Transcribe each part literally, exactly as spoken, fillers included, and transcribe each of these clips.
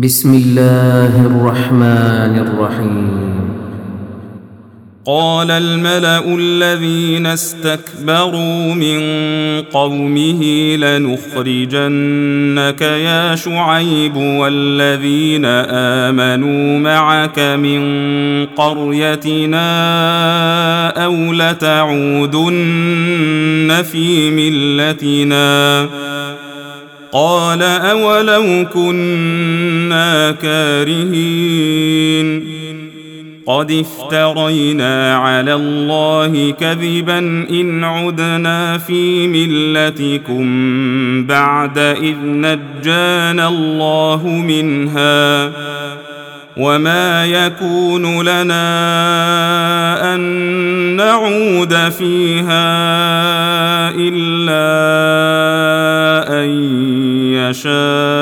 بسم الله الرحمن الرحيم. قال الملأ الذين استكبروا من قومه لنخرجنك يا شعيب والذين آمنوا معك من قريتنا أو لتعودن في ملتنا قال أولو كنا كارهين قد افترينا على الله كذبا إن عدنا في ملتكم بعد إذ نجانا الله منها وما يكون لنا أن نعود فيها إلا أن يشاء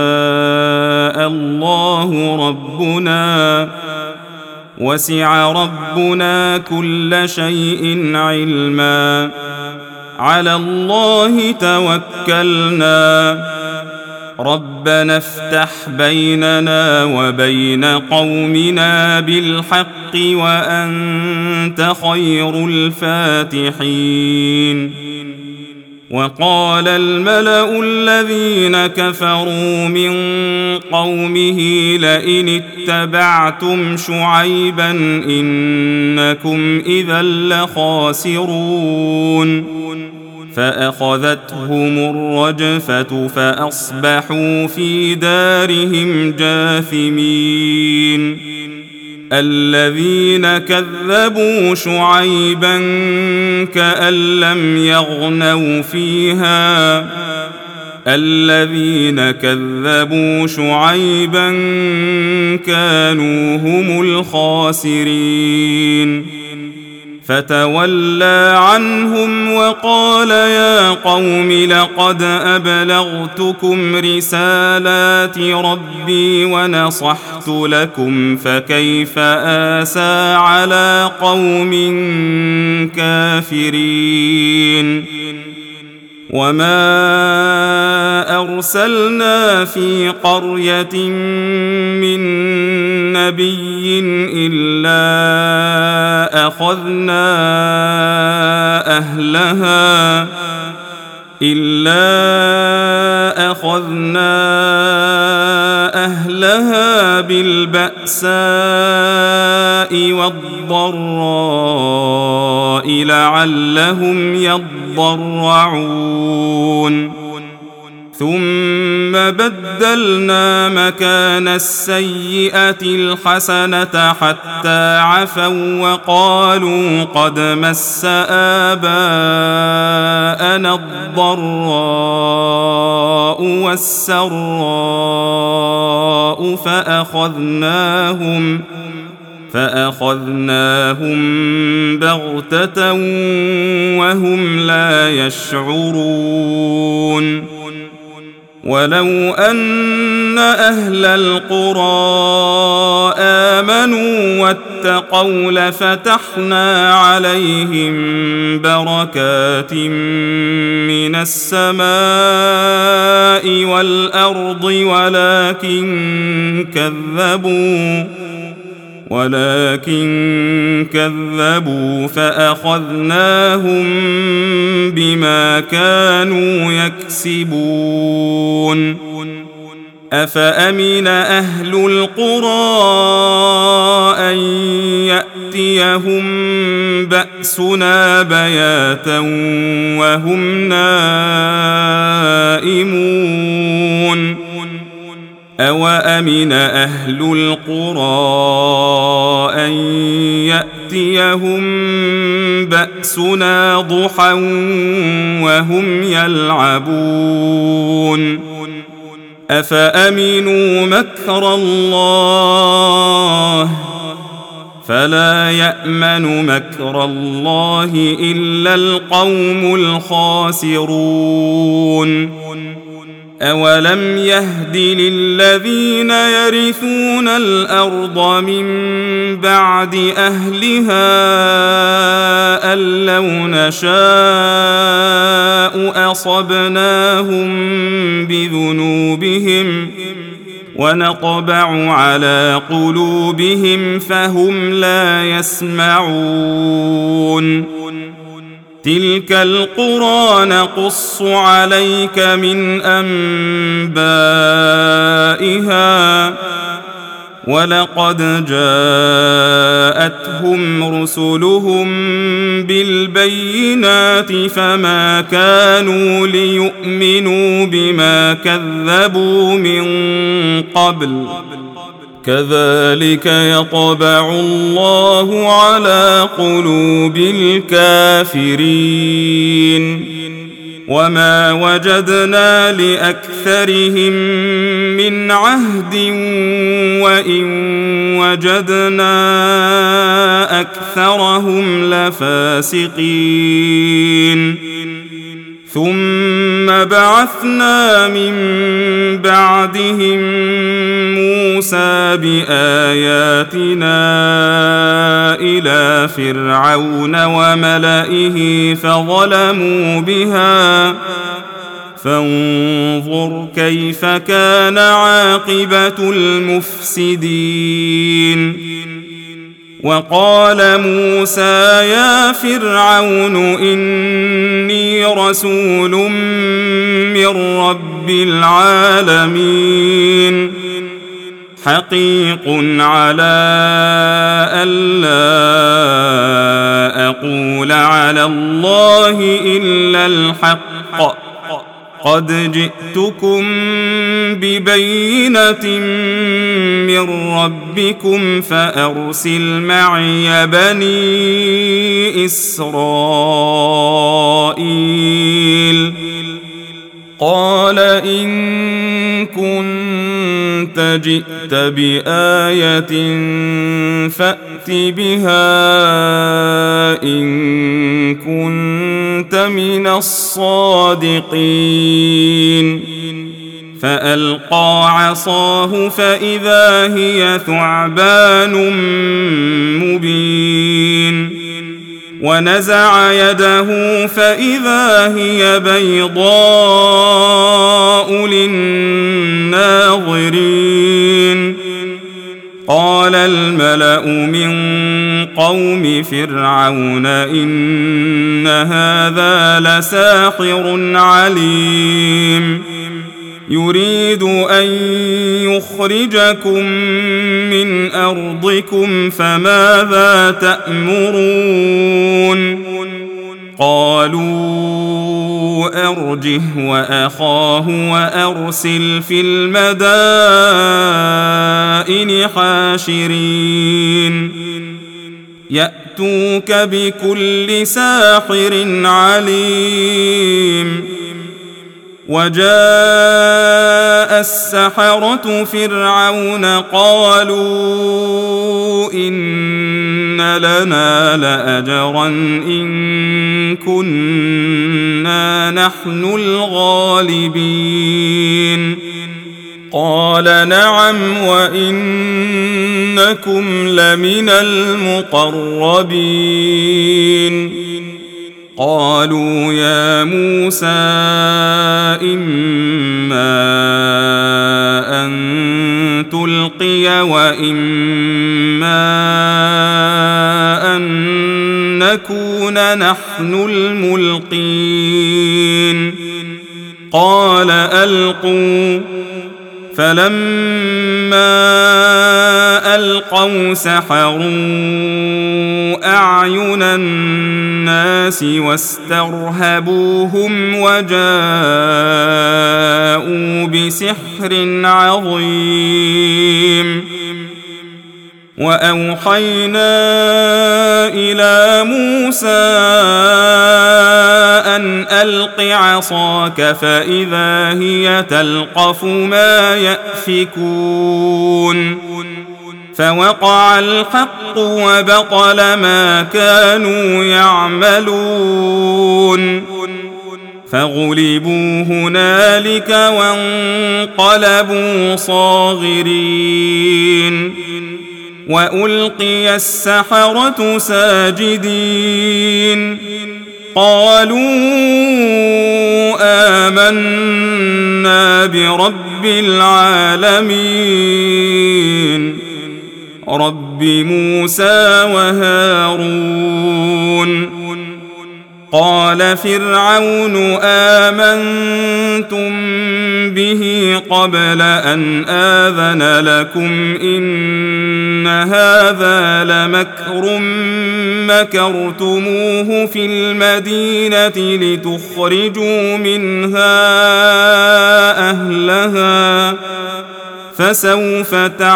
الله ربنا وسع ربنا كل شيء علما على الله توكلنا ربنا افتح بيننا وبين قومنا بالحق وأنت خير الفاتحين. وقال الملأ الذين كفروا من قومه لئن اتبعتم شعيبا إنكم إذا لخاسرون فأخذتهم الرجفة فأصبحوا في دارهم جاثمين. الذين كذبوا شعيبا كأن لم يغنوا فيها الذين كذبوا شعيبا كانوا هم الخاسرين. فتولى عنهم وقال يا قوم لقد أبلغتكم رسالات ربي ونصحت لكم فكيف آسى على قوم كافرين. وما أرسلنا في قرية من نبي إلا أخذنا أهلها إلا أخذنا أهلها بالبأساء والضراء لعلهم يضرعون ثم بدلنا مكان السيئة الحسنة حتى عفوا وقالوا قد مس آباءنا الضراء والسراء فأخذناهم فأخذناهم بغتة وهم لا يشعرون. ولو أن أهل القرى آمنوا واتقوا لفتحنا عليهم بركات من السماء والأرض ولكن كذبوا ولكن كذبوا فأخذناهم بما كانوا يكسبون. أفأمن أهل القرى أن يأتيهم بأسنا بياتا وهم نائمون أوأمن أهل القرى أن يأتيهم بأسنا ضحى وهم يلعبون أفأمنوا مكر الله فلا يأمن مكر الله إلا القوم الخاسرون. أولم يهد للذين يرثون الأرض من بعد أهلها أن لو نشاء أصبناهم بذنوبهم ونطبع على قلوبهم فهم لا يسمعون تلك القرى نقص عليك من أنبائها ولقد جاءتهم رسلهم بالبينات فما كانوا ليؤمنوا بما كذبوا من قبل كذلك يطبع الله على قلوب الكافرين وما وجدنا لأكثرهم من عهد وإن وجدنا أكثرهم لفاسقين ثم بعثنا من بعدهم موسى بآياتنا إلى فرعون وملئه فظلموا بها فانظر كيف كان عاقبة المفسدين وقال موسى يا فرعون إني رسول من رب العالمين حقيق على ألا أقول على الله إلا الحق قد جئتكم ببينة من ربكم فأرسل معي بني إسرائيل قال إن كنت جئت بآية فأت بها إن كنت من الصادقين فألقى عصاه فإذا هي ثعبان مبين ونزع يده فإذا هي بيضاء للناظرين قال الملأ من قوم فرعون إن هذا لساحر عليم يريد أن يخرجكم من أرضكم فماذا تأمرون قالوا أرجه وأخاه وأرسل في المدائن حاشرين يأتوك بكل ساحر عليم وجاء السحرة فرعون قالوا إن لنا لأجرا إن كنا نحن الغالبين قال نعم وإنكم لمن المقربين قالوا يا موسى إما أن تلقي وإما أن نكون نحن الملقين قال ألقوا فلما ألقوا سحروا أعين الناس واسترهبوهم وجاءوا بسحر عظيم وأوحينا إلى موسى أن ألق عصاك فإذا هي تلقف ما يأفكون فوقع الحق وبطل ما كانوا يعملون فغلبوا هنالك وانقلبوا صاغرين وألقي السحرة ساجدين قالوا آمنا برب رب العالمين رب موسى وهارون. قال فرعون آمنتم به قبل أن آذن لكم إن هذا لمكر مكرتموه في المدينة لتخرجوا منها أهلها فسوف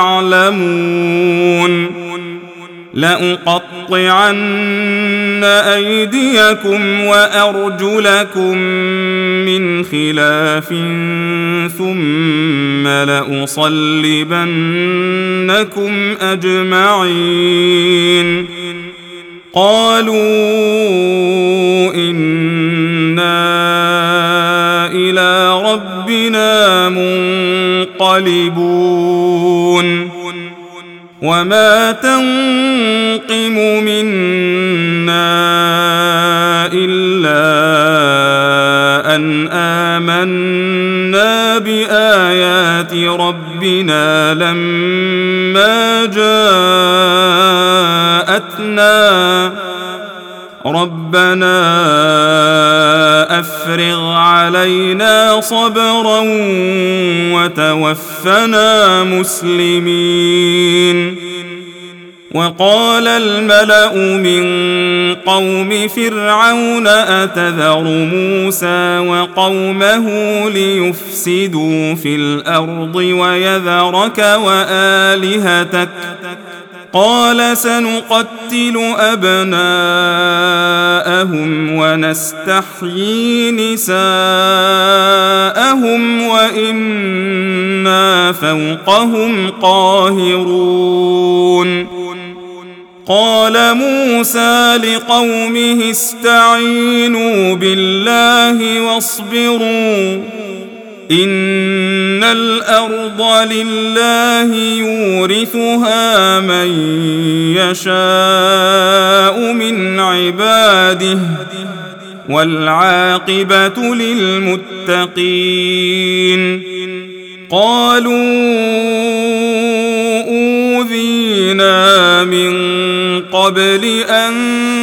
تعلمون. لأقطعن أيديكم وأرجلكم من خلاف ثم لأصلبنكم أجمعين. قالوا إنا إلى ربنا منقلبون. وما تنقم منا إلا أن آمنا بآيات ربنا لما جاءتنا ربنا أفرغ علينا صبرا وتوفنا مسلمين. وقال الملأ من قوم فرعون أتذر موسى وقومه ليفسدوا في الأرض ويذرك وآلهتك قال سنقتل أبناءهم ونستحيي نساءهم وإنا فوقهم قاهرون. قال موسى لقومه استعينوا بالله واصبروا إن الأرض لله يورثها من يشاء من عباده والعاقبة للمتقين. قالوا أوذينا من قبل أن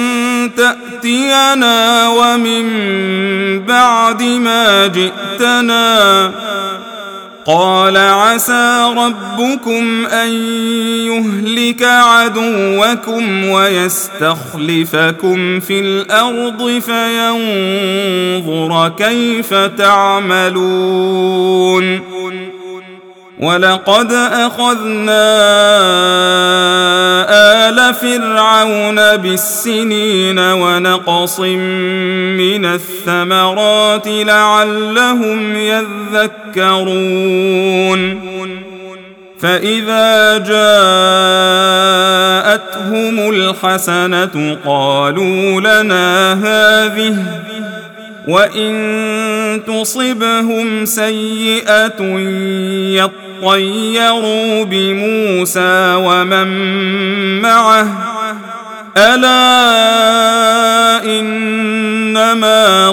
تأتينا ومن بعد ما جئتنا قال عسى ربكم أن يهلك عدوكم ويستخلفكم في الأرض فينظر كيف تعملون. ولقد أخذنا آل فرعون بالسنين ونقص من الثمرات لعلهم يذكرون. فإذا جاءتهم الحسنة قالوا لنا هذه وإن تصبهم سيئة يطيروا بموسى ومن معه ألا إنما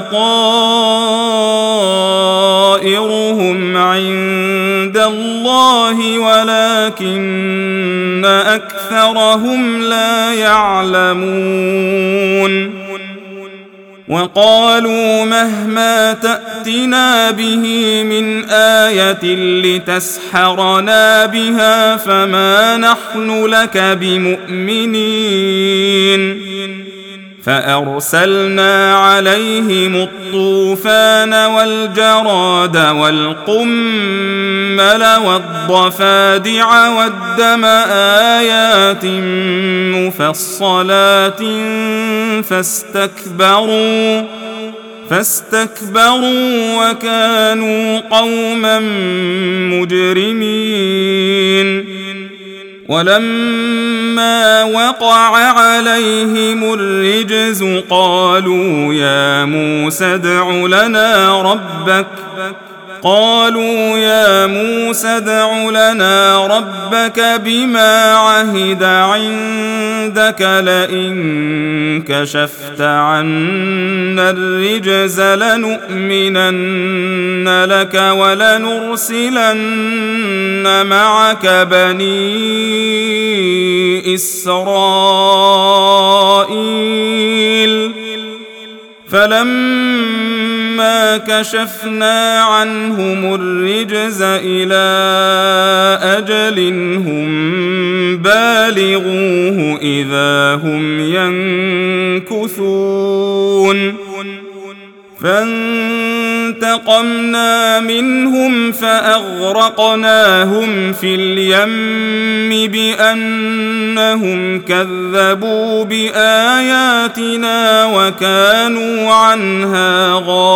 طائرهم عند الله ولكن أكثرهم لا يعلمون. وقالوا مهما تأتنا به من آية لتسحرنا بها فما نحن لك بمؤمنين. فأرسلنا عليهم الطوفان والجراد والقمل والضفادع والدم آيات مفصلات فاستكبروا فاستكبروا وكانوا قوما مجرمين. ولما وقع عليهم الرجز قالوا يا موسى ادع لنا ربك قالوا يا موسى ادع لنا ربك بما عهد عندك لئن كشفت عنا الرجز لنؤمنن لك ولنرسلن معك بني إسرائيل فلما كشفنا عنهم الرجز إلى أجل هم بالغوه إذا هم ينكثون فانتقمنا منهم فأغرقناهم في اليم بأنهم كذبوا بآياتنا وكانوا عنها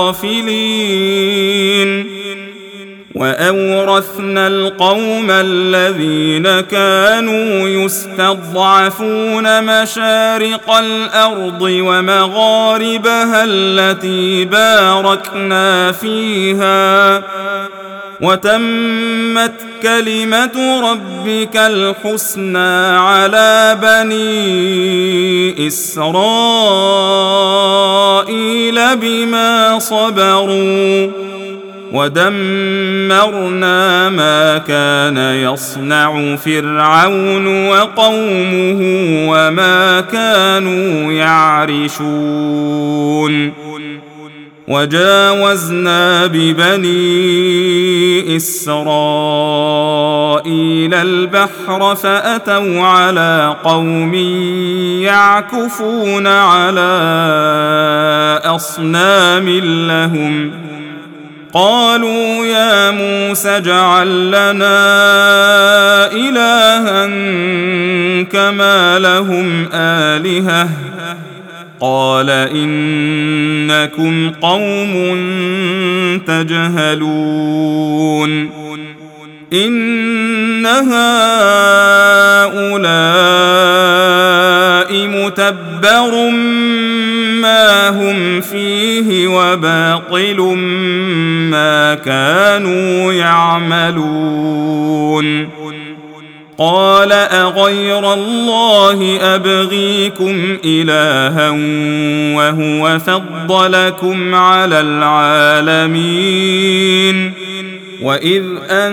غافلين وأورثنا القوم الذين كانوا يستضعفون مشارق الأرض ومغاربها التي باركنا فيها وتمت كلمة ربك الحسنى على بني إسرائيل بما صبروا ودمرنا ما كان يصنع فرعون وقومه وما كانوا يعرشون وجاوزنا ببني إسرائيل البحر فأتوا على قوم يعكفون على أصنام لهم قالوا يا موسى اجعل لنا إلها كما لهم آلهة قال إنكم قوم تجهلون إن هؤلاء متبر ما هم فيه وباطل ما كانوا يعملون قال أغير الله أبغيكم إلها وهو فضلكم على العالمين وإذ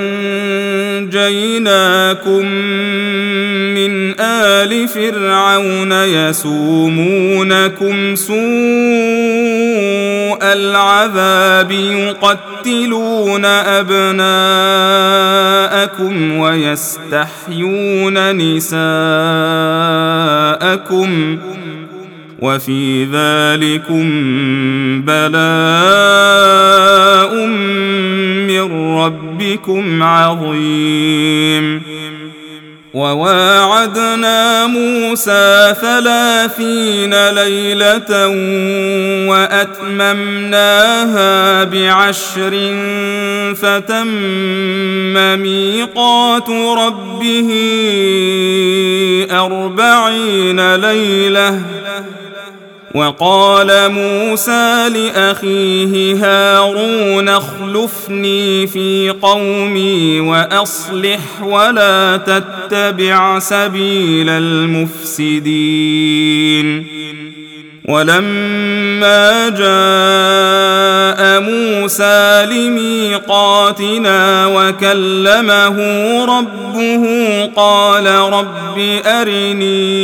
أنجيناكم من آل فرعون يسومونكم سوء العذاب يقتلون أبناءكم ويستحيون نساءكم وفي ذلكم بلاء من ربكم عظيم وواعدنا موسى ثلاثين ليلة وأتممناها بعشر فتم ميقات ربه أربعين ليلة وقال موسى لأخيه هارون اخلفني في قومي وأصلح ولا تتبع سبيل المفسدين ولما جاء موسى لميقاتنا وكلمه ربه قال رب أرني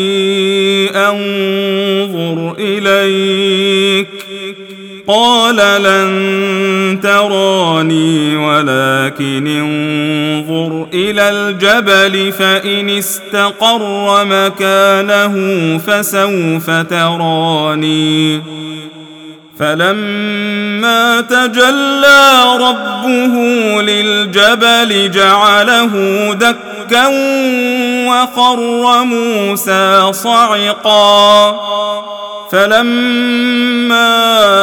أنظر إليك قال لن تراني ولكن انظر إلى الجبل فإن استقر مكانه فسوف تراني فلما تجلى ربه للجبل جعله دكا وخر موسى صعقا فلما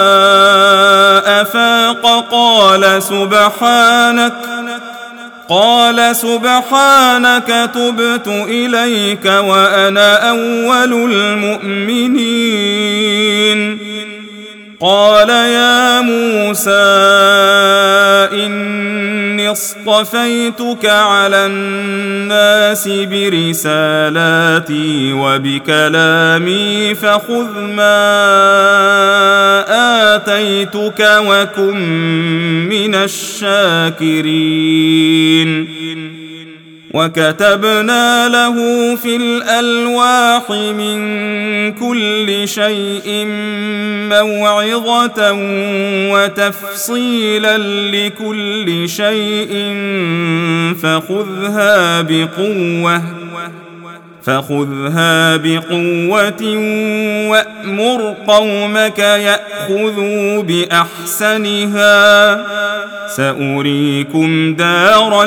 أفاق قال سبحانك قال سبحانك تبت إليك وأنا أول المؤمنين قال يا موسى إني اصطفيتك على الناس برسالاتي وبكلامي فخذ ما آتيتك وكن من الشاكرين. وكتبنا له في الألواح من كل شيء موعظة وتفصيلا لكل شيء فخذها بقوة فخذها بقوة وأمر قومك يأخذوا بأحسنها سأريكم دار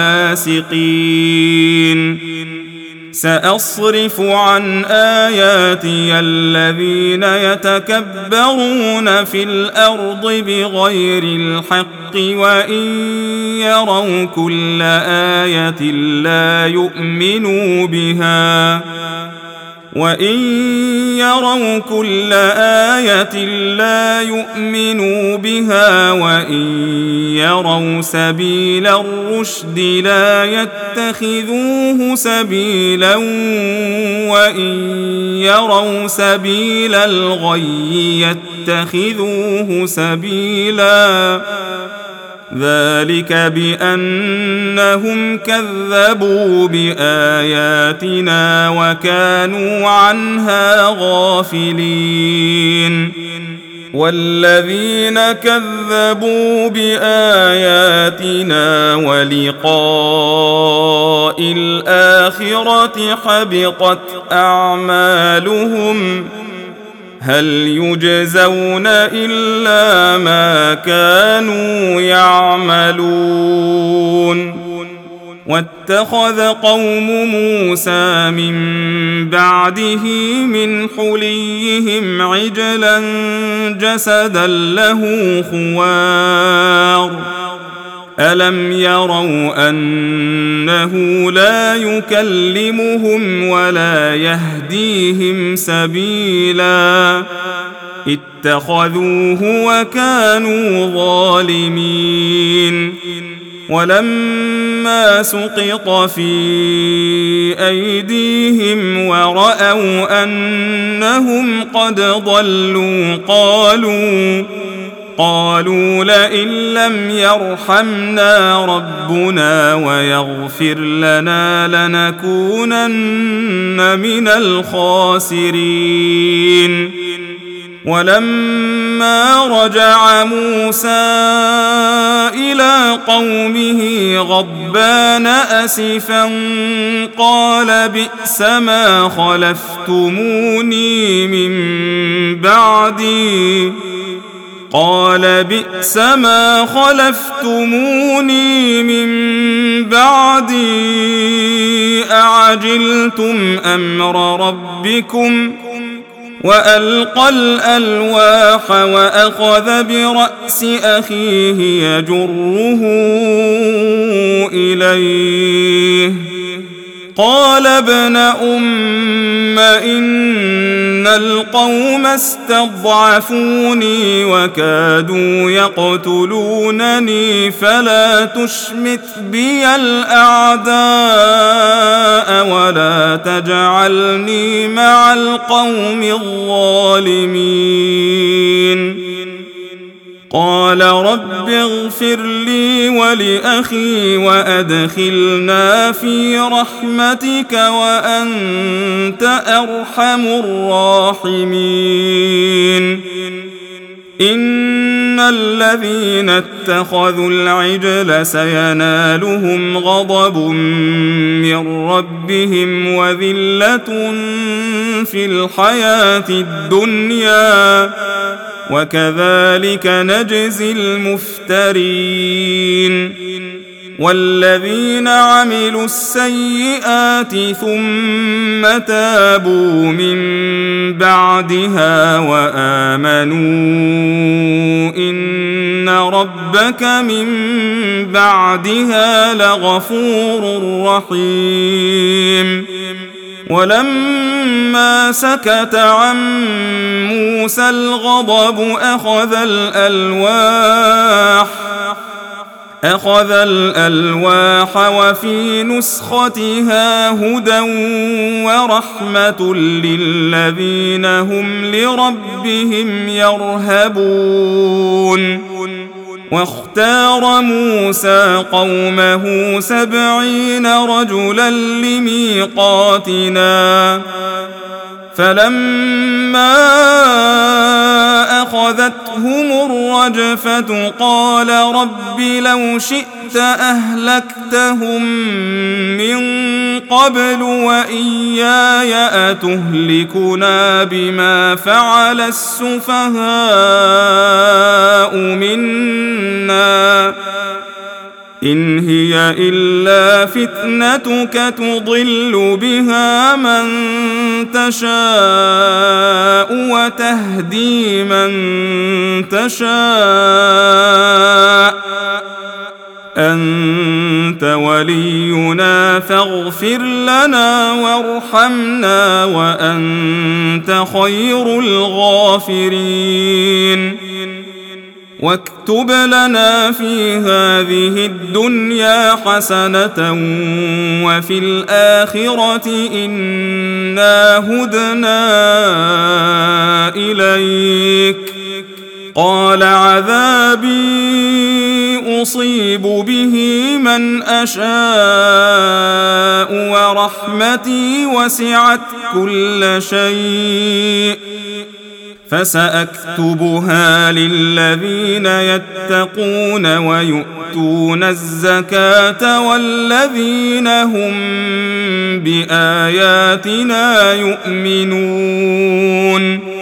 الفاسقين. سأصرف عن آياتي الذين يتكبرون في الأرض بغير الحق وإن يروا كل آية لا يؤمنوا بها وإن يروا كل آية لا يؤمنوا بها وإن يروا سبيل الرشد لا يتخذوه سبيلا وإن يروا سبيل الغي يتخذوه سبيلا ذلك بأنهم كذبوا بآياتنا وكانوا عنها غافلين. والذين كذبوا بآياتنا ولقاء الآخرة حبطت أعمالهم هل يجزون إلا ما كانوا يعملون. واتخذ قوم موسى من بعده من حليهم عجلا جسدا له خوار ألم يروا أنه لا يكلمهم ولا يهديهم سبيلا اتخذوه وكانوا ظالمين. ولما سقط في أيديهم ورأوا أنهم قد ضلوا قالوا قالوا لئن لم يرحمنا ربنا ويغفر لنا لنكونن من الخاسرين. ولما رجع موسى إلى قومه غضبان أسفا قال بئس ما خلفتموني من بعدي قال بئس ما خلفتموني من بعدي أعجلتم أمر ربكم وألقى الألواح وأخذ برأس أخيه يجره إليه قال ابن أم إن القوم استضعفوني وكادوا يقتلونني فلا تشمت بي الأعداء ولا تجعلني مع القوم الظالمين. قال رب اغفر لي ولأخي وأدخلنا في رحمتك وأنت أرحم الراحمين. إن الذين اتخذوا العجل سينالهم غضب من ربهم وذلة في الحياة الدنيا وكذلك نجزي المفترين. والذين عملوا السيئات ثم تابوا من بعدها وآمنوا إن ربك من بعدها لغفور رحيم. ولما فلما سكت عن موسى الغضب أخذ الألواح أخذ الألواح وفي نسختها هدى ورحمة للذين هم لربهم يرهبون. واختار موسى قومه سبعين رجلا لميقاتنا فلما أخذتهم الرجفة قال رب لو شئت أهلكتهم من قبل وإياي أتهلكنا بما فعل السفهاء منا إن هي إلا فتنتك تضل بها من تشاء وتهدي من تشاء أنت ولينا فاغفر لنا وارحمنا وأنت خير الغافرين. واكتب لنا في هذه الدنيا حسنة وفي الآخرة إنا هدنا إليك قال عذابي أصيب به من أشاء ورحمتي وسعت كل شيء فسأكتبها للذين يتقون ويؤتون الزكاة والذين هم بآياتنا يؤمنون.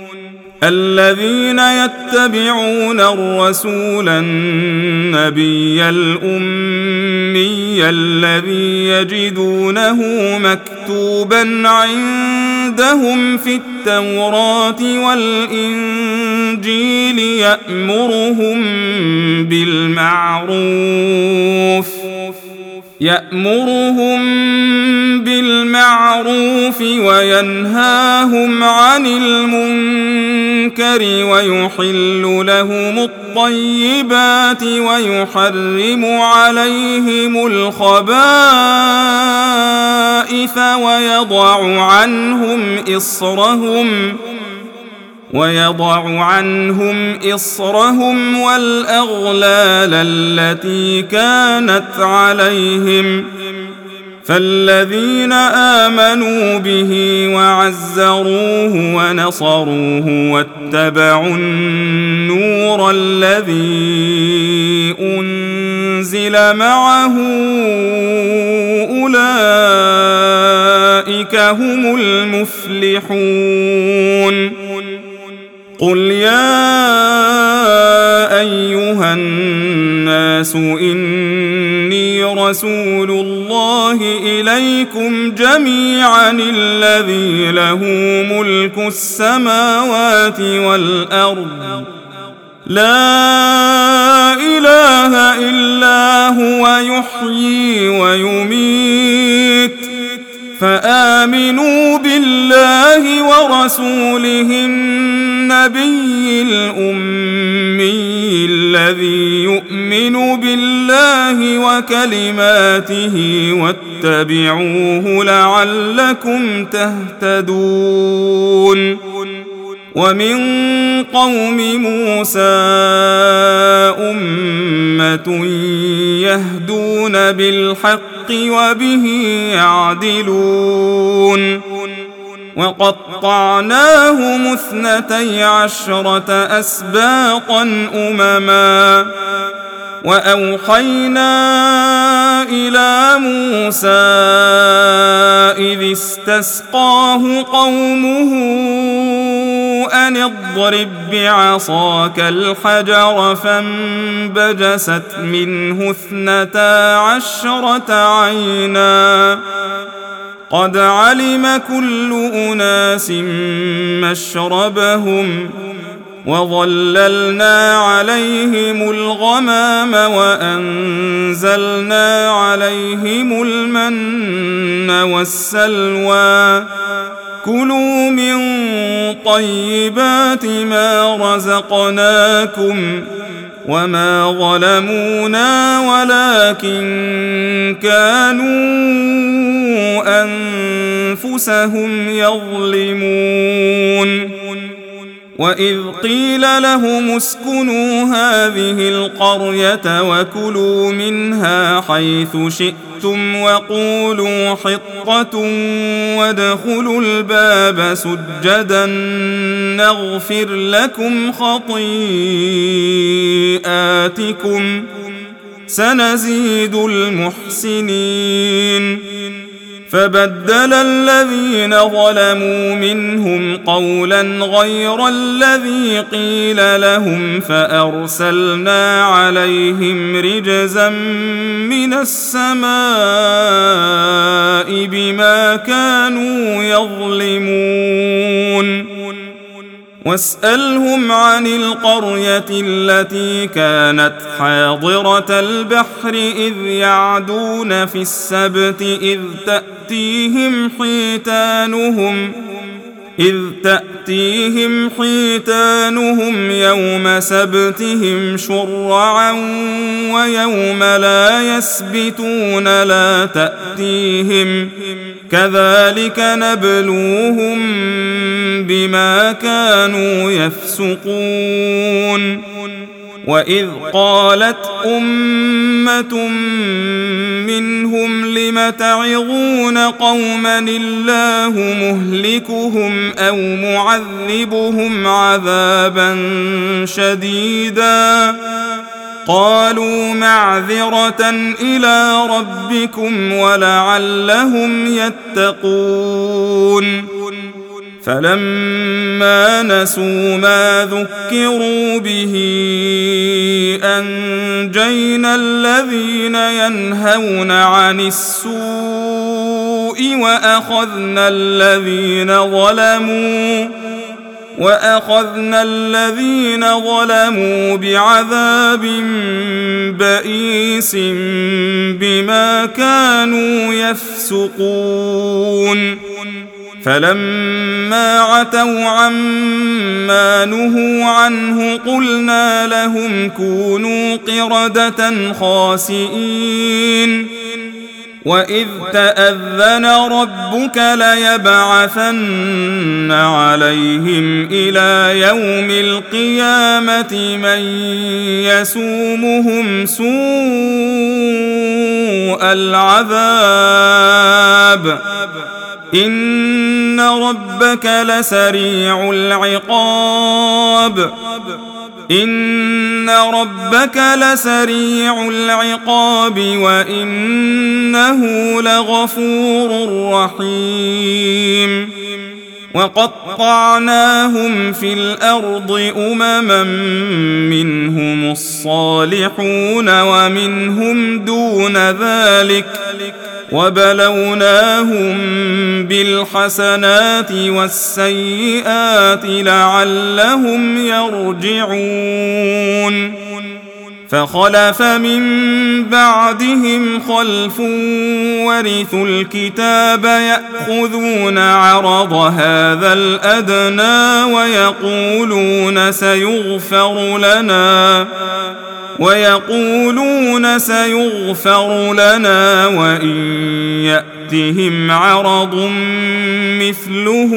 الذين يتبعون الرسول النبي الأمي الذي يجدونه مكتوبا عندهم في التوراة والإنجيل يأمرهم بالمعروف يأمرهم بالمعروف وينهاهم عن المنكر ويحل لهم الطيبات ويحرم عليهم الخبائث ويضع عنهم إصرهم ويضع عنهم إصرهم والأغلال التي كانت عليهم فالذين آمنوا به وعزروه ونصروه واتبعوا النور الذي أنزل معه أولئك هم المفلحون. قل يا أيها الناس إني رسول الله إليكم جميعا الذي له ملك السماوات والأرض لا إله إلا هو يحيي ويميت فآمنوا بالله ورسوله النبي الأمي الذي يؤمن بالله وكلماته واتبعوه لعلكم تهتدون. ومن قوم موسى أمة يهدون بالحق وبه يعدلون. وقطعناهم اثنتي عشرة أسباطا أمما وأوحينا إلى موسى إذ استسقاه قومه أن اضرب بعصاك الحجر فانبجست منه اثنتا عشرة عينا قد علم كل أناس مشربهم وظللنا عليهم الغمام وأنزلنا عليهم المن والسلوى كلوا من طيبات ما رزقناكم وما ظلمونا ولكن كانوا أنفسهم يظلمون وإذ قيل لهم اسكنوا هذه القرية وكلوا منها حيث شئتم وقولوا حطة وادخلوا الباب سجدا نغفر لكم خطيئاتكم سنزيد المحسنين فبدل الذين ظلموا منهم قولا غير الذي قيل لهم فأرسلنا عليهم رجزا من السماء بما كانوا يظلمون واسألهم عن القرية التي كانت حاضرة البحر إذ يعدون في السبت إذ تأتيهم حيتانهم إذ تأتيهم حيتانهم يوم سبتهم شرعا ويوم لا يسبتون لا تأتيهم كذلك نبلوهم بما كانوا يفسقون وإذ قالت أمة منهم لم تعظون قوما الله مهلكهم أو معذبهم عذابا شديدا قالوا معذرة إلى ربكم ولعلهم يتقون فلما نسوا ما ذكروا به أنجينا الذين ينهون عن السوء وأخذنا الذين ظلموا وأخذنا الذين ظلموا بعذاب بئيس بما كانوا يفسقون فلما عتوا عما نهوا عنه قلنا لهم كونوا قردة خاسئين وإذ تأذن ربك ليبعثن عليهم إلى يوم القيامة من يسومهم سوء العذاب إن ربك لسريع العقاب إن ربك لسريع العقاب وإنه لغفور رحيم وقطعناهم في الأرض أمما منهم الصالحون ومنهم دون ذلك وبلوناهم بالحسنات والسيئات لعلهم يرجعون فخلف من بعدهم خلف ورثوا الكتاب يأخذون عرض هذا الأدنى ويقولون سيغفر لنا ويقولون سيغفر لنا وإن يأتهم عرض مثله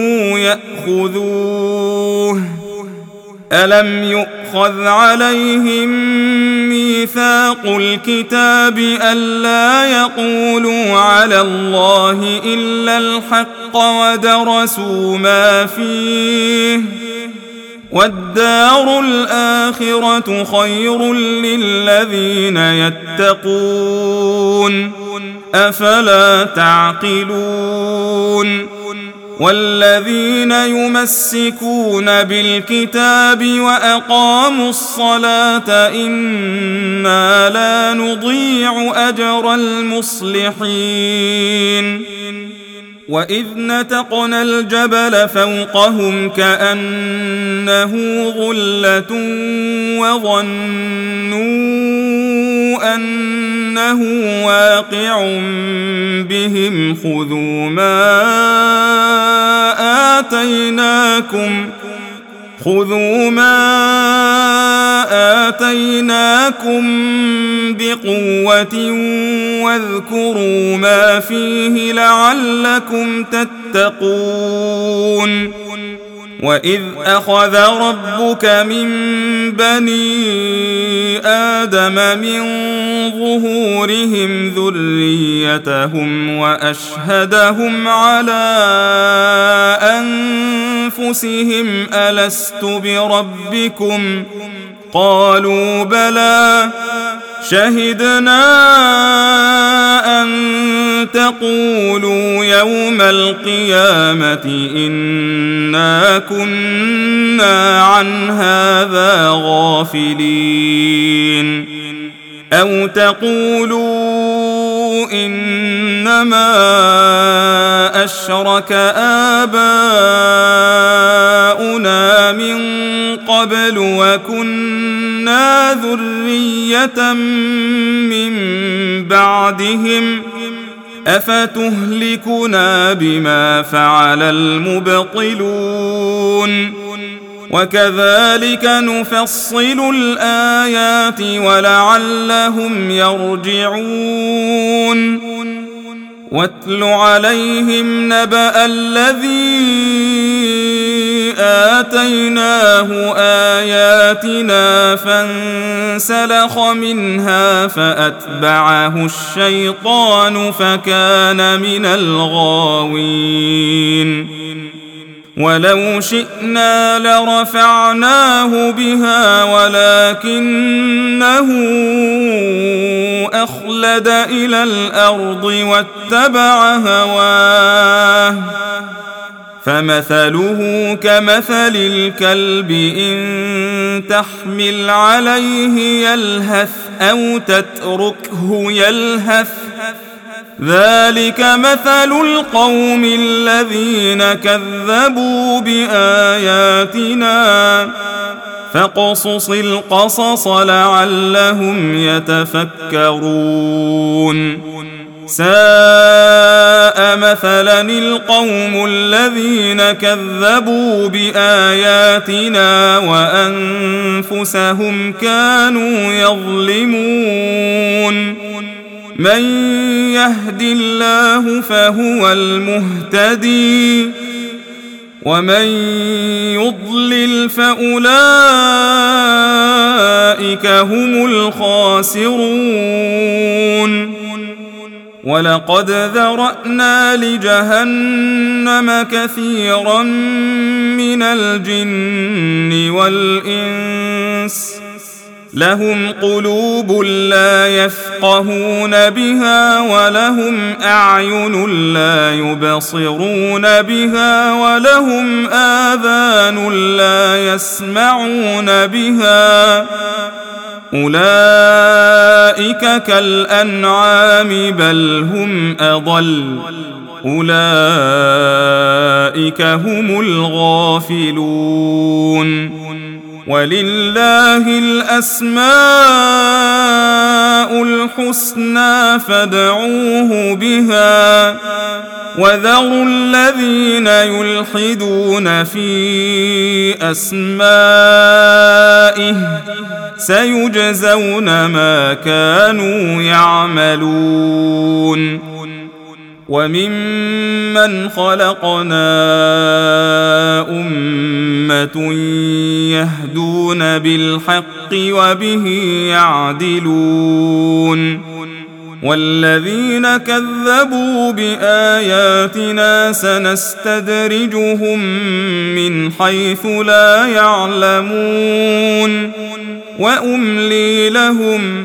يأخذوه ألم يؤخذ عليهم ميثاق الكتاب ألا يقولوا على الله إلا الحق ودرسوا ما فيه والدار الآخرة خير للذين يتقون أفلا تعقلون والذين يمسكون بالكتاب وأقاموا الصلاة إنا لا نضيع أجر المصلحين وإذ نتقنا الجبل فوقهم كأنه ظلة وظنوا أنه واقع بهم خذوا ما آتيناكم خذوا ما آتيناكم بقوة واذكروا ما فيه لعلكم تتقون وإذ أخذ ربك من بني آدم من ظهورهم ذريتهم وأشهدهم على أنفسهم ألست بربكم قالوا بلى شهدنا أن تقولوا يوم القيامة إنا كنا عن هذا غافلين أو تقولوا إنما أشرك آباؤنا من قبل وكنا ذرية من بعدهم أفتهلكنا بما فعل المبطلون وكذلك نفصل الآيات ولعلهم يرجعون واتل عليهم نبأ الذي آتيناه آياتنا فانسلخ منها فأتبعه الشيطان فكان من الغاوين ولو شئنا لرفعناه بها ولكنه أخلد إلى الأرض واتبع هواه فمثله كمثل الكلب إن تحمل عليه يلهث أو تتركه يلهث ذلك مثل القوم الذين كذبوا بآياتنا فاقصص القصص لعلهم يتفكرون ساء مثلا القوم الذين كذبوا بآياتنا وأنفسهم كانوا يظلمون من يهد الله فهو المهتدي ومن يضلل فأولئك هم الخاسرون ولقد ذرأنا لجهنم كثيرا من الجن والإنس لهم قلوب لا يفقهون بها ولهم أعين لا يبصرون بها ولهم آذان لا يسمعون بها أولئك كالأنعام بل هم أضل أولئك هم الغافلون ولله الأسماء الحسنى فادعوه بها وذروا الذين يلحدون في أسمائه سيجزون ما كانوا يعملون وممن خلقنا أمة يهدون بالحق وبه يعدلون والذين كذبوا بآياتنا سنستدرجهم من حيث لا يعلمون وأملي لهم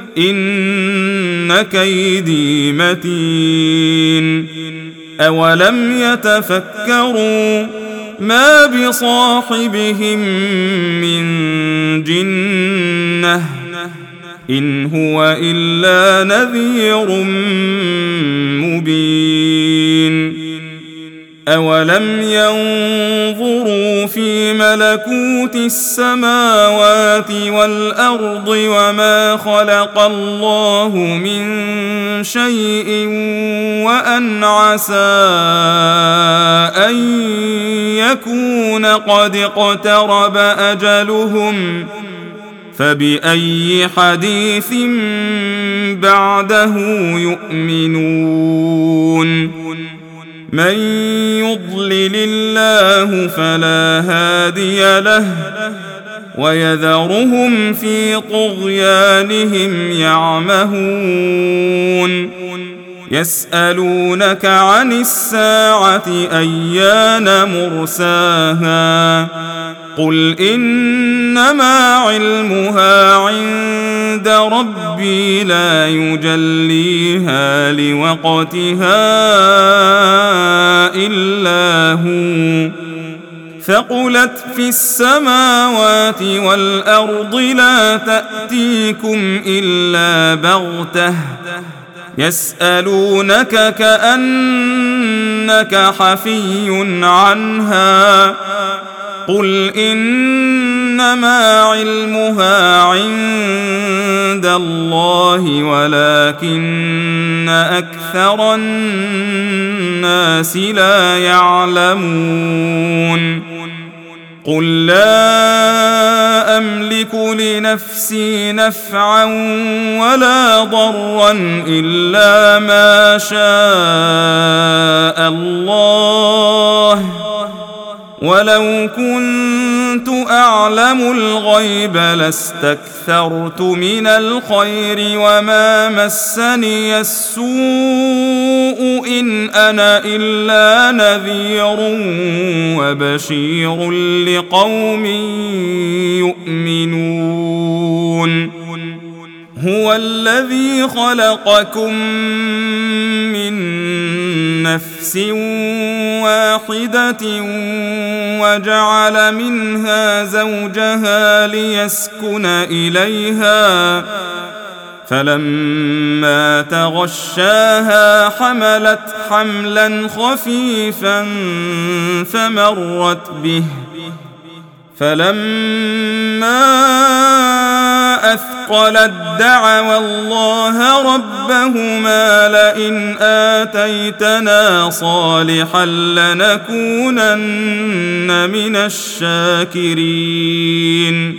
إن كيدي متين أولم يتفكروا ما بصاحبهم من جنة إن هو إلا نذير مبين أولم ينظروا في ملكوت السماوات والأرض وما خلق الله من شيء وأن عسى أن يكون قد اقترب أجلهم فبأي حديث بعده يؤمنون من يضلل الله فلا هادي له ويذرهم في طغيانهم يعمهون يسألونك عن الساعة أيان مرساها قل إنما علمها عند ربي لا يجليها لوقتها إلا هو ثقلت في السماوات والأرض لا تأتيكم إلا بغتة يسألونك كأنك حفي عنها قل إنما علمها عند الله ولكن أكثر الناس لا يعلمون قل لا أملك لنفسي نفعا ولا ضرا إلا ما شاء الله ولو كنت أعلم الغيب لاستكثرت من الخير وما مسني السوء إن أنا إلا نذير وبشير لقوم يؤمنون هو الذي خلقكم من نفس واحدة وجعل منها زوجها ليسكن إليها فلما تغشاها حملت حملا خفيفا فمرت به فلما أثقلت دعوا الله ربهما لئن آتيتنا صالحا لنكونن من الشاكرين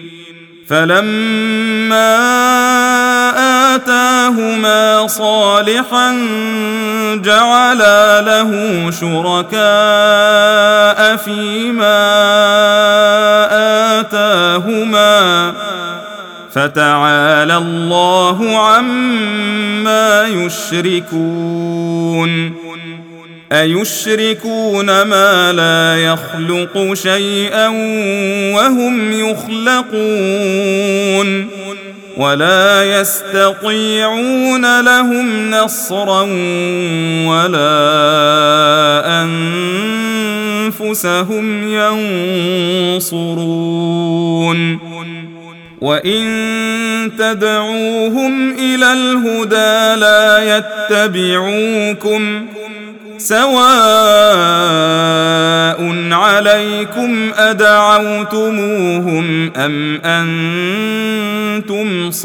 فلما آتاهما صالحا جعلا له شركاء فيما آتاهما فتعالى الله عما يشركون أيشركون ما لا يخلق شيئا وهم يخلقون ولا يستطيعون لهم نصرا ولا أنفسهم ينصرون وإن تدعوهم إلى الهدى لا يتبعوكم سواء عليكم أدعوتموهم أم أنتم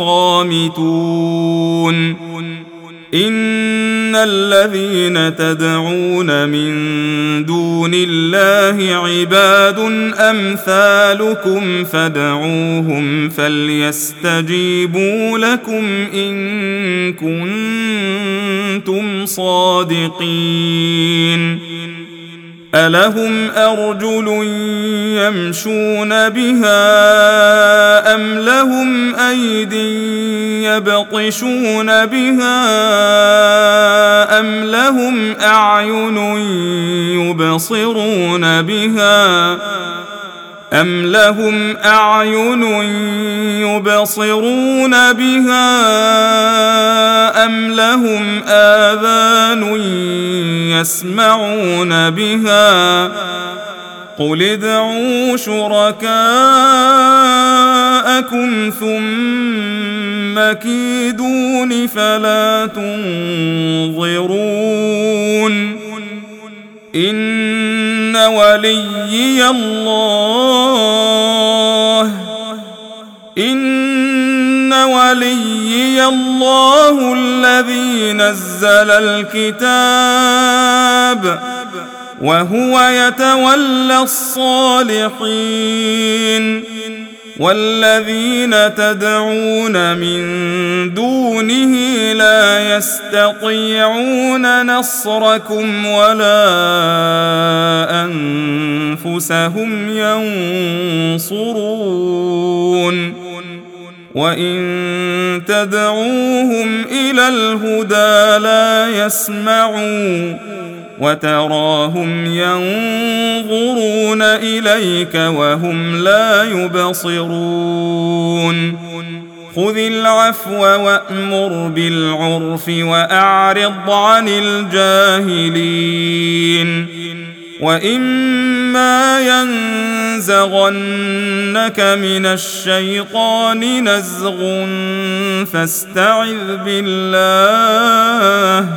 صامتون إن الذين تدعون من دون الله عباد أمثالكم فادعوهم فليستجيبوا لكم إن كنتم صادقين ألهم أرجل يمشون بها أم لهم أيد يبطشون بها أم لهم أعين يبصرون بها أم لهم أعين يبصرون بها أم لهم آذان يسمعون بها قل ادعوا شركاءكم ثم كيدون فلا تنظرون إن وليي الله إن وليي الله الذي نزل الكتاب وهو يتولى الصالحين والذين تدعون من دونه لا يستطيعون نصركم ولا أنفسهم ينصرون وإن تدعوهم إلى الهدى لا يسمعون وتراهم ينظرون إليك وهم لا يبصرون خذ العفو وأمر بالعرف وأعرض عن الجاهلين وإما ينزغنك من الشيطان نزغ فاستعذ بالله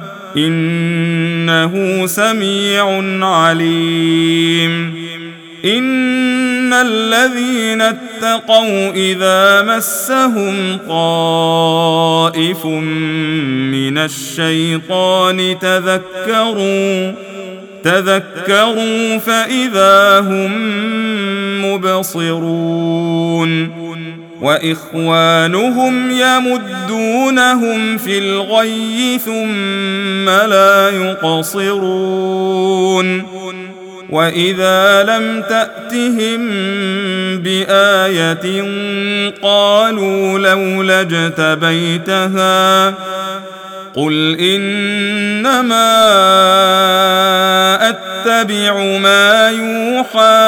إنه سميع عليم إن الذين اتقوا إذا مسهم طائف من الشيطان تذكروا تذكروا فإذا هم مبصرون وإخوانهم يمدونهم في الغي ثم لا يقصرون وإذا لم تأتهم بآية قالوا لولا اجتبيتها قل إنما أتبع ما يوحى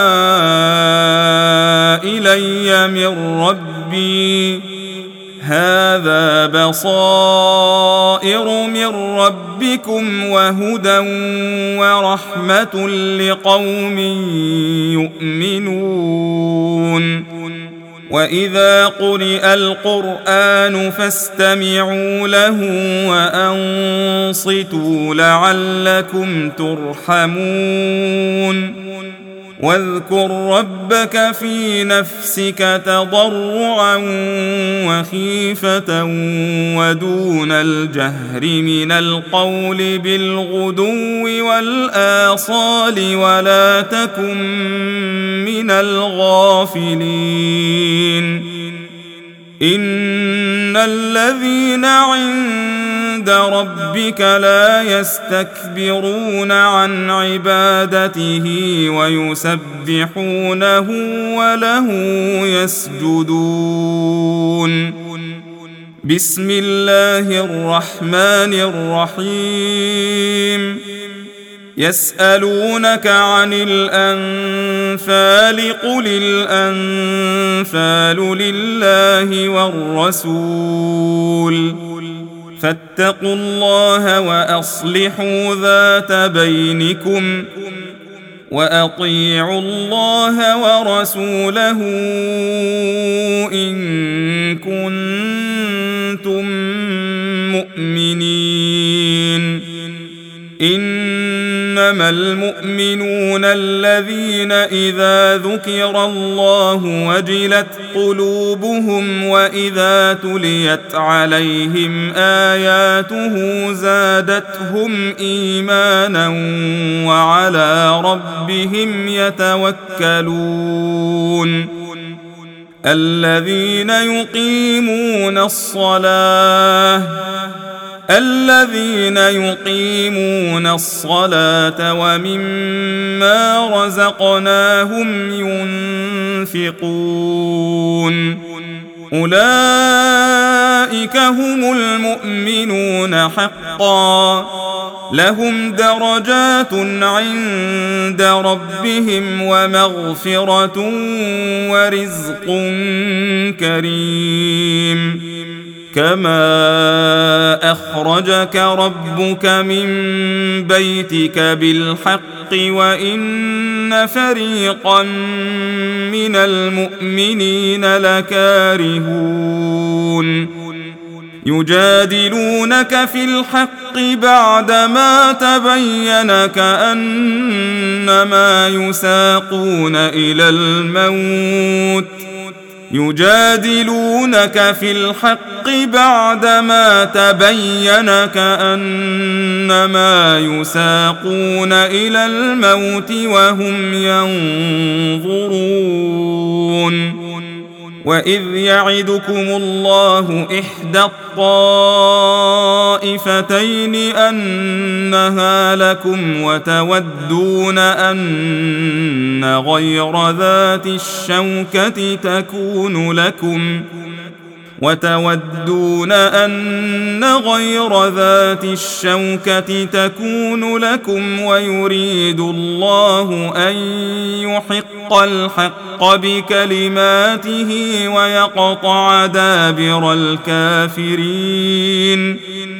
إلي من ربي هذا بصائر من ربكم وهدى ورحمة لقوم يؤمنون وإذا قرئ القرآن فاستمعوا له وأنصتوا لعلكم ترحمون واذكر ربك في نفسك تضرعا وخيفة ودون الجهر من القول بالغدو والآصال ولا تكن من الغافلين إن الذين عند ربك لا يستكبرون عن عبادته ويسبحونه وله يسجدون بسم الله الرحمن الرحيم يسألونك عن الأنفال قل الأنفال لله والرسول فاتقوا الله وأصلحوا ذات بينكم وأطيعوا الله ورسوله إن كنتم مؤمنين إنما المؤمنون الذين إذا ذكر الله وجلت قلوبهم وإذا تليت عليهم آياته زادتهم إيمانا وعلى ربهم يتوكلون الذين يقيمون الصلاة الذين يقيمون الصلاة ومما رزقناهم ينفقون أولئك هم المؤمنون حقا لهم درجات عند ربهم ومغفرة ورزق كريم كما أخرجك ربك من بيتك بالحق وإن فريقا من المؤمنين لكارهون يجادلونك في الحق بعدما تبين كأنما يساقون إلى الموت يجادلونك في الحق بعدما تبين كأنما يساقون إلى الموت وهم ينظرون وإذ يعدكم الله إحدى الطائفتين أنها لكم وتودون أن غير ذات الشوكة تكون لكم وتودون أن غير ذات الشوكة تكون لكم ويريد الله أن يحق الحق بكلماته ويقطع دابر الكافرين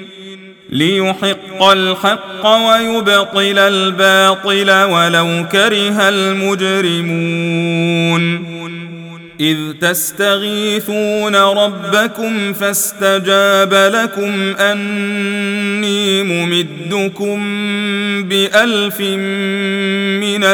ليحق الحق ويبطل الباطل ولو كره المجرمون إذ تستغيثون ربكم فاستجاب لكم أني ممدكم بألف من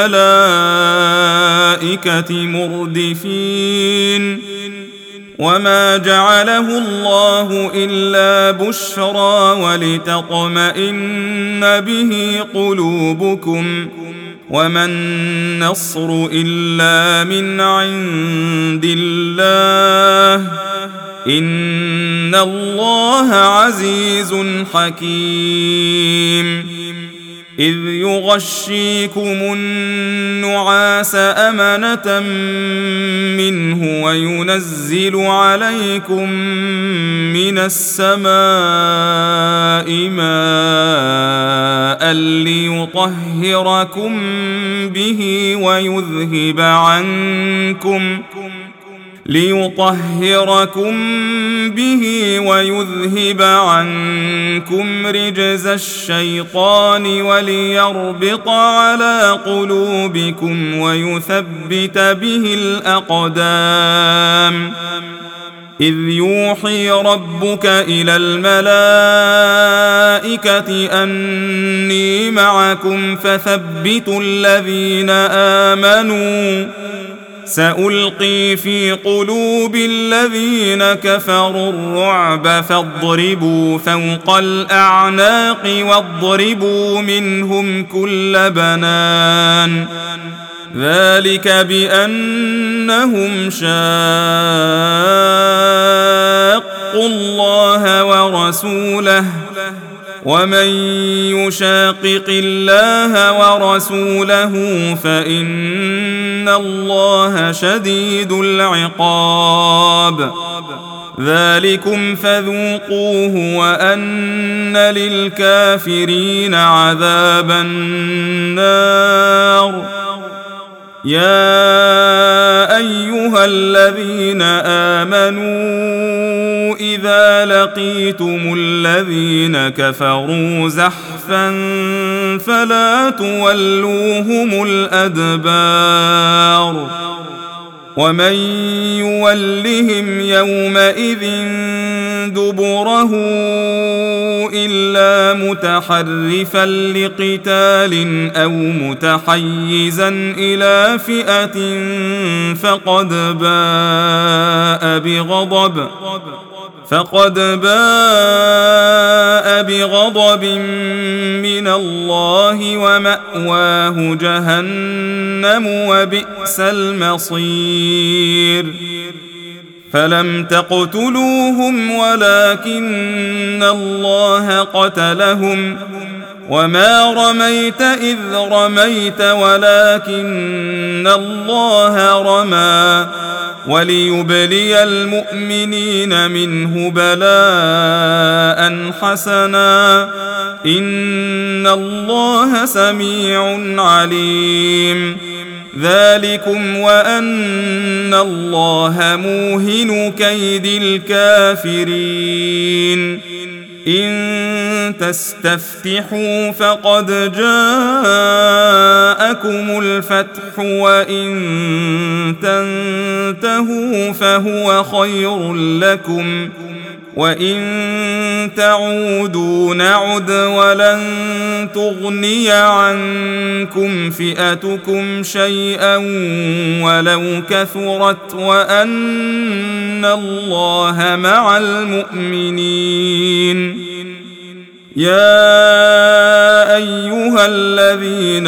الملائكة مردفين وما جعله الله إلا بشرى ولتطمئن به قلوبكم وما النصر إلا من عند الله إن الله عزيز حكيم إذ يغشيكم النعاس أمنة منه وينزل عليكم من السماء ماء ليطهركم به ويذهب عنكم ليطهركم به ويذهب عنكم رجز الشيطان وليربط على قلوبكم ويثبت به الأقدام إذ يوحي ربك إلى الملائكة أني معكم فثبتوا الذين آمنوا سألقي في قلوب الذين كفروا الرعب فاضربوا فوق الأعناق واضربوا منهم كل بنان ذلك بأنهم شاقوا الله ورسوله ومن يشاقق الله ورسوله فإن الله شديد العقاب ذلكم فذوقوه وأن للكافرين عذاب النار يا أيها الذين آمنوا إذا لقيتم الذين كفروا زحفا فلا تولوهم الأدبار ومن يولهم يومئذ دبره إلا متحرفا لقتال أو متحيزا إلى فئة فقد باء بغضب فقد باء بغضب من الله ومأواه جهنم وبئس المصير فلم تقتلوهم ولكن الله قتلهم وما رميت إذ رميت ولكن الله رمى وليبلي المؤمنين منه بلاء حسنا إن الله سميع عليم ذلكم وأن الله موهن كيد الكافرين إن تستفتحوا فقد جاءكم الفتح وإن تنتهوا فهو خير لكم وإن تعودوا نعد ولن تغني عنكم فئتكم شيئا ولو كثرت وأن الله مع المؤمنين. يا أيها الذين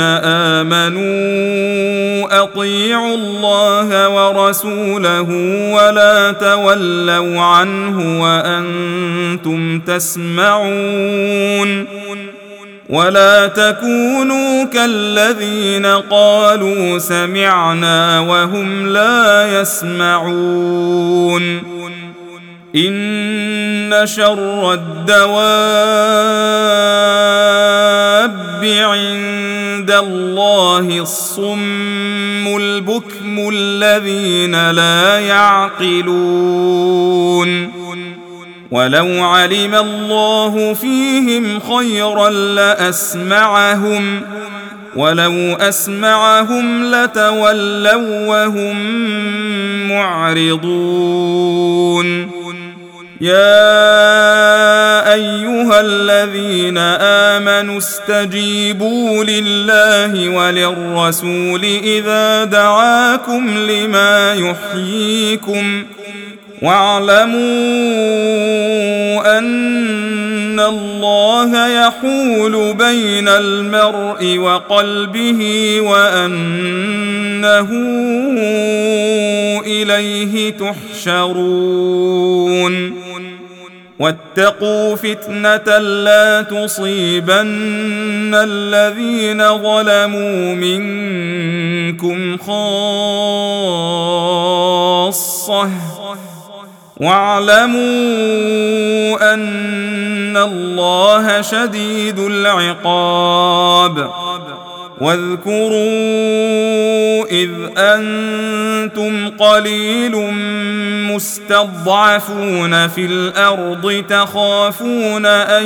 آمنوا أطيعوا الله ورسوله ولا تولوا عنه وأنتم تسمعون ولا تكونوا كالذين قالوا سمعنا وهم لا يسمعون. إن شر الدواب عند الله الصم البكم الذين لا يعقلون. ولو علم الله فيهم خيرا لأسمعهم ولو أسمعهم لتولوا وهم معرضون. يا أيها الذين آمنوا استجيبوا لله وللرسول إذا دعاكم لما يحييكم واعلموا أن الله يحول بين المرء وقلبه وأنه إليه تحشرون. واتقوا فتنة لا تصيبن الذين ظلموا منكم خاصة واعلموا أن الله شديد العقاب. واذكروا إذ أنتم قليل مستضعفون في الأرض تخافون أن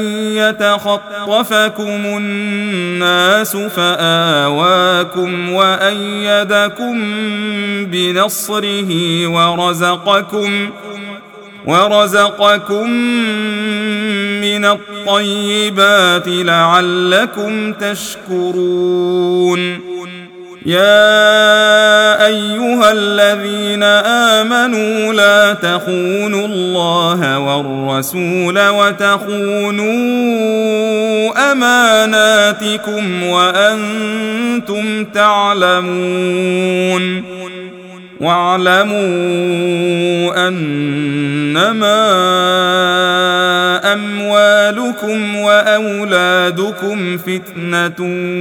يتخطفكم الناس فآواكم وأيدكم بنصره ورزقكم ورزقكم من الطيبات لعلكم تشكرون. يا أيها الذين آمنوا لا تخونوا الله والرسول وتخونوا أماناتكم وأنتم تعلمون. واعلموا أنما أموالكم وأولادكم فتنة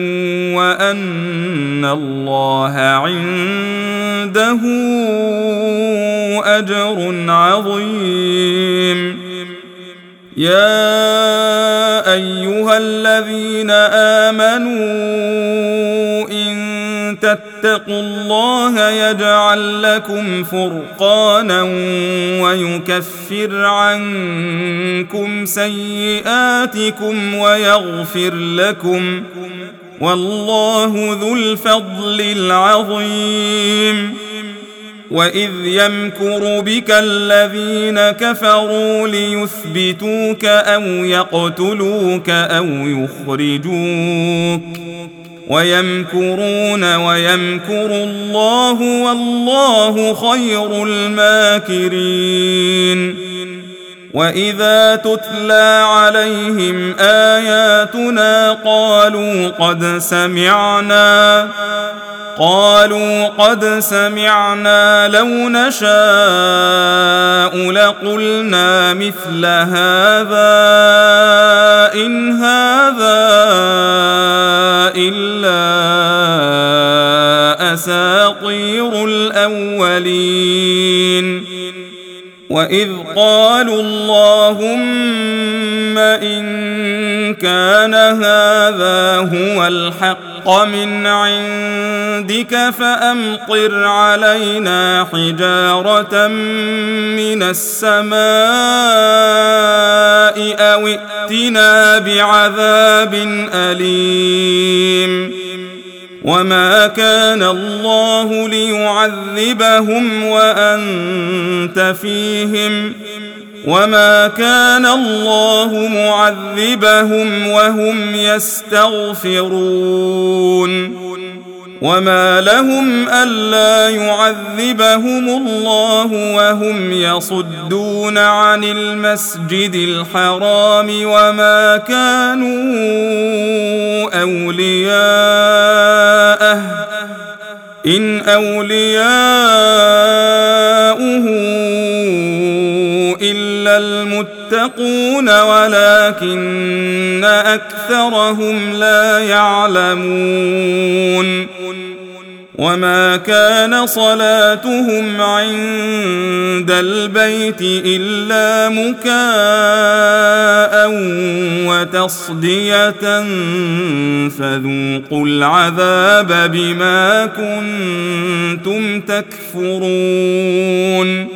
وأن الله عنده أجر عظيم. يا أيها الذين آمنوا إن تتقوا الله يجعل لكم فرقانا ويكفر عنكم سيئاتكم ويغفر لكم والله ذو الفضل العظيم. وإذ يمكر بك الذين كفروا ليثبتوك أو يقتلوك أو يخرجوك ويمكرون ويمكر الله والله خير الماكرين. وإذا تتلى عليهم آياتنا قالوا قد سمعنا قالوا قد سمعنا لو نشاء لقلنا مثل هذا إن هذا إلا أساطير الأولين. وإذ قالوا اللهم إن كان هذا هو الحق من عندك فأمطر علينا حجارة من السماء أو ائتنا بعذاب أليم. وما كان الله ليعذبهم وأنت فيهم وما كان الله معذبهم وهم يستغفرون وما لهم ألا يعذبهم الله وهم يصدون عن المسجد الحرام وما كانوا أولياءه إن أولياؤه إلا المتقون ولكن أكثرهم لا يعلمون وما كان صلاتهم عند البيت إلا مكاء وتصدية فذوقوا العذاب بما كنتم تكفرون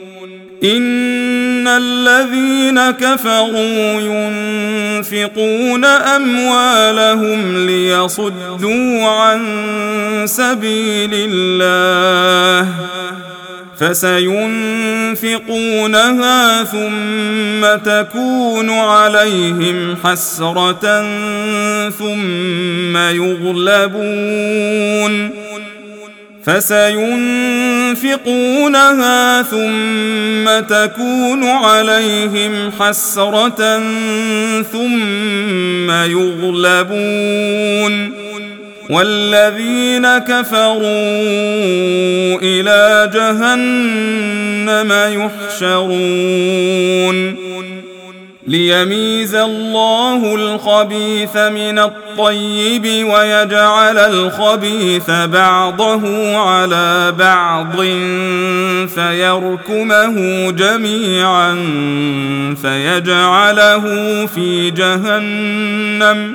إن الذين كفروا ينفقون أموالهم ليصدوا عن سبيل الله فسينفقونها ثم تكون عليهم حسرة ثم يغلبون فسينفقونها ثم تكون عليهم حسرة ثم يغلبون والذين كفروا إلى جهنم يحشرون ليميز الله الخبيث من الطيب ويجعل الخبيث بعضه على بعض فيركمه جميعا فيجعله في جهنم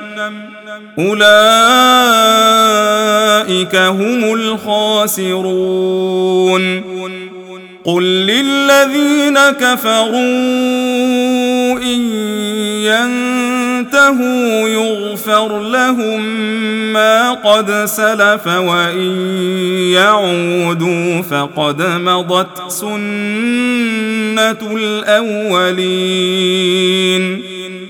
أولئك هم الخاسرون قل للذين كفروا إن ينتهوا يغفر لهم ما قد سلف وإن يعودوا فقد مضت سنة الأولين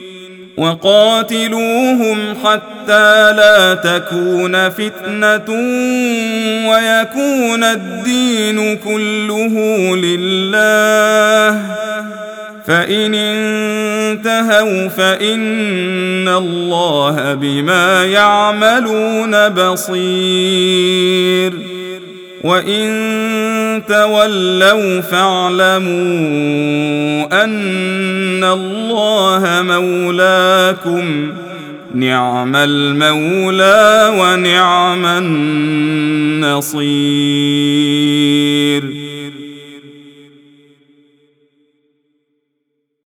وقاتلوهم حتى لا تكون فتنة ويكون الدين كله لله فإن انتهوا فإن الله بما يعملون بصير وإن تولوا فاعلموا أن الله مولاكم نعم المولى ونعم النصير.